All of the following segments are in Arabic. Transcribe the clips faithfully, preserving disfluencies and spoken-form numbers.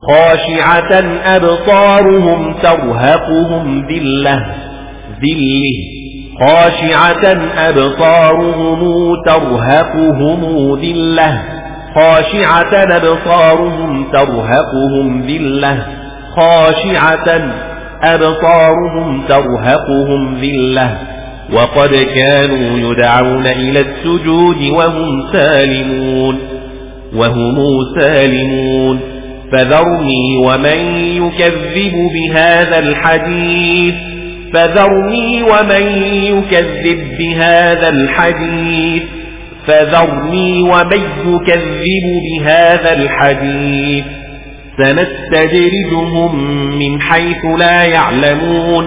خاشعة أبصارهم ترهقهم ذلة ذله خاشعة أبصارهم ترهقهم ذلة خاشعة أبصارهم ترهقهم ذلة خاشعة أبصارهم ترهقهم ذلة وقد كانوا يدعون إلى السجود وهم سالمون وهم سالمون فذرني ومن يكذب بهذا الحديث فذرني ومن يكذب بهذا الحديث فذرني ومن يكذب بهذا الحديث سنستدرجهم من حيث لا يعلمون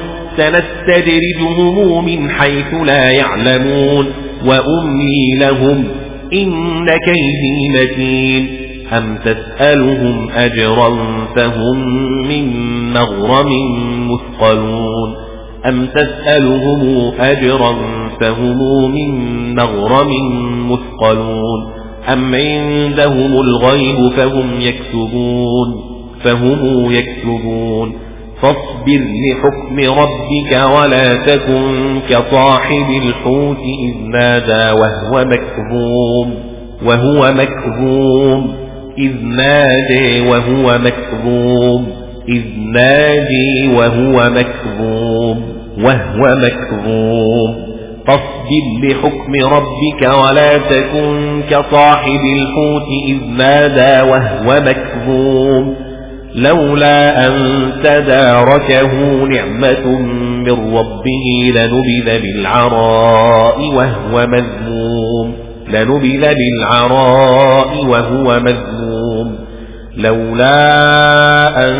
سنستدرجهم من حيث لا يعلمون وأملي لهم إن كيدي متين أم تسألهم أجرا فهم من مغرم مثقلون أم تسألهم أجرا فهم من مغرم مثقلون أم عندهم الغيب فهم يكتبون فهم يكتبون فاصبر لحكم ربك ولا تكن كصاحب الحوت إذ نادى وهو مكظوم وهو مكظوم إذ نادى وهو مكظوم إذ نادى وهو مكظوم وهو مكظوم فاصبر لحكم ربك ولا تكن كصاحب الحوت إذ نادى وهو مكظوم لولا أن تداركه نعمة من ربه لنبذ بالعراء وهو مذموم لنبذ بالعراء وهو مذموم لولا أن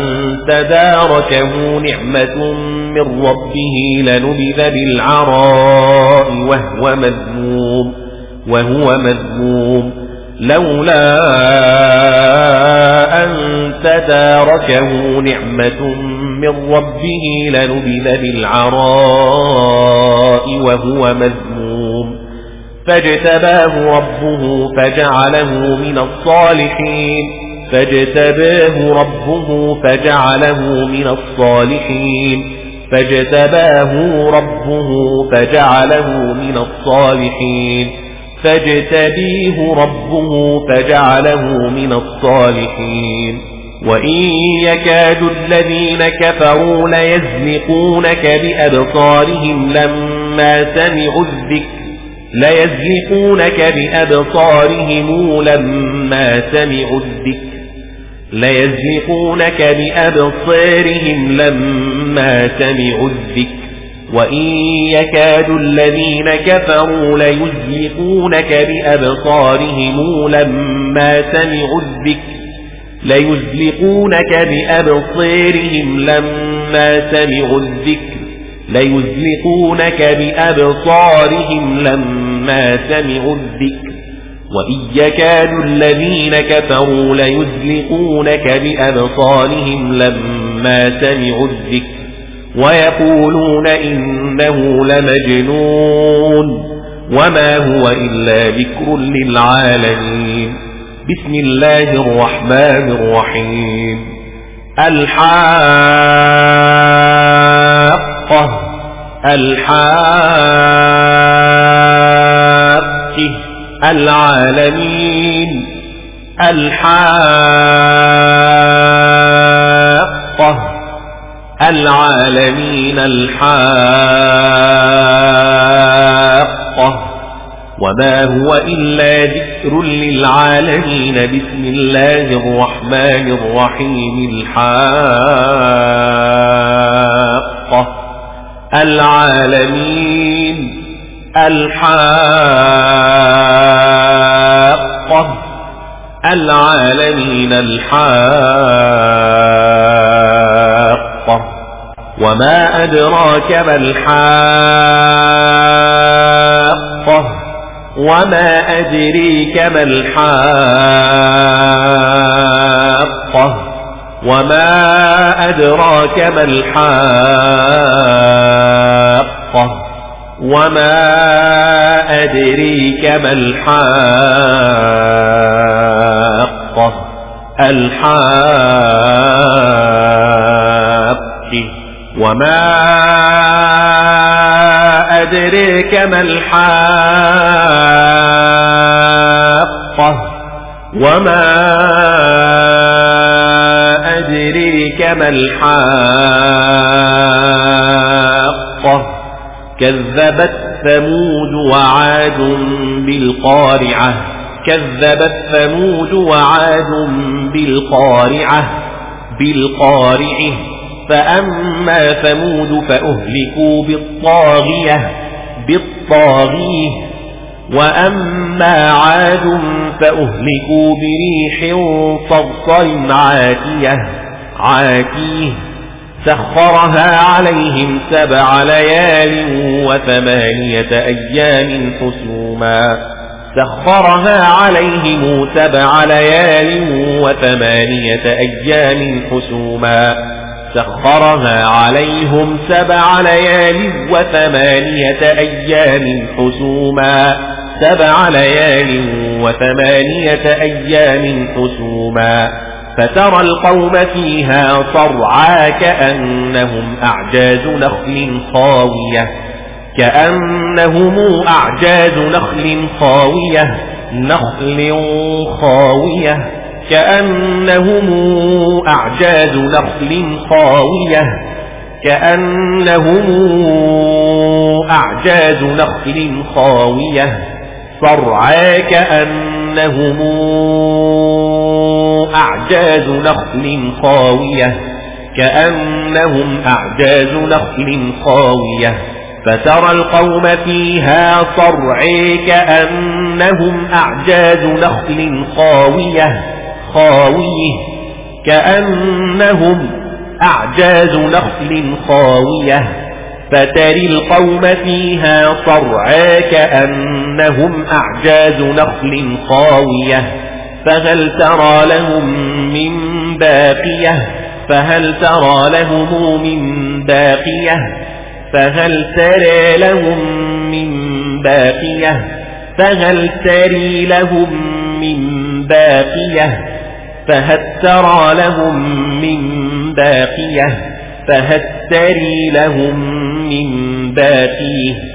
تداركه نعمة من ربه لنبذ بالعراء وهو مذموم وهو مذموم لولا أن تداركه نعمة من ربه لنبذ بالعراء وهو مذموم فاجتباه ربه فجعله من الصالحين فاجتباه ربه فجعله من الصالحين فاجتباه ربه فجعله من الصالحين فاجتبيه ربه فجعله من الصالحين وإن يكاد الذين كفروا ليزلقونك بأبصارهم لما سمعوا الذكر ليزلقونك بأبصارهم لما سمعوا الذكر ليزلقونك بأبصارهم لما سمعوا الذكر وإن يكاد الذين كفروا ليزلقونك بأبصارهم لما سمعوا الذكر ليزلقونك بأبصارهم لما سمعوا الذكر ليزلقونك بأبصارهم لما سمعوا الذكر وإن يكاد الذين كفروا ليزلقونك بأبصارهم لما سمعوا الذكر ويقولون إنه لمجنون وما هو إلا ذكر للعالمين بسم الله الرحمن الرحيم الحاقة الحاقة العالمين الحاقة العالمين الحاقة وما هو إلا ذكر للعالمين بسم الله الرحمن الرحيم الحاقة العالمين الحاقة العالمين الحاقة وما أدراك ما الحاقة وما أدريك ما الحاقة وما أدراك ما الحاقة وما أدريك ما الحاقة الحاقة وما أدريك ما الحاقة وما أدريك ما الحاقة كذبت ثمود وعاد بالقارعة كذبت ثمود وعاد بالقارعة بالقارعة فأما ثمود فأهلكوا بالطاغية بالطاغية وأما عاد فأهلكوا بريح صرصر عاتية عاتيه سخرها عليهم سبع ليال وثمانية أيام حسوما سخرها عليهم سبع ليال وثمانية أيام حسوما سخرها عليهم سبع ليال وثمانية أيام حسوما سبع ليال وثمانية أيام حسوما فترى القوم فيها صرعى كأنهم أعجاز نخل خاوية كأنهم أعجاز نخل خاوية نخل خاوية كأنهم أعجاز نخل خاوية كأنهم أعجاز نخل خاوية صرعى كأنهم أعجاز نخل خاوية كأنهم أعجاز نخل خاوية فترى القوم فيها صرعى كأنهم أعجاز نخل خاوية خاوية كأنهم أعجاز نخل خاوية فترى القوم فيها صرعى كأنهم أعجاز نخل خاوية فهل ترى لهم من باقية فهل ترى لهم من باقية فهل ترى لهم من باقية فهل تري لهم من باقية فهل ترى لهم من باقية فهل تري لهم من باقية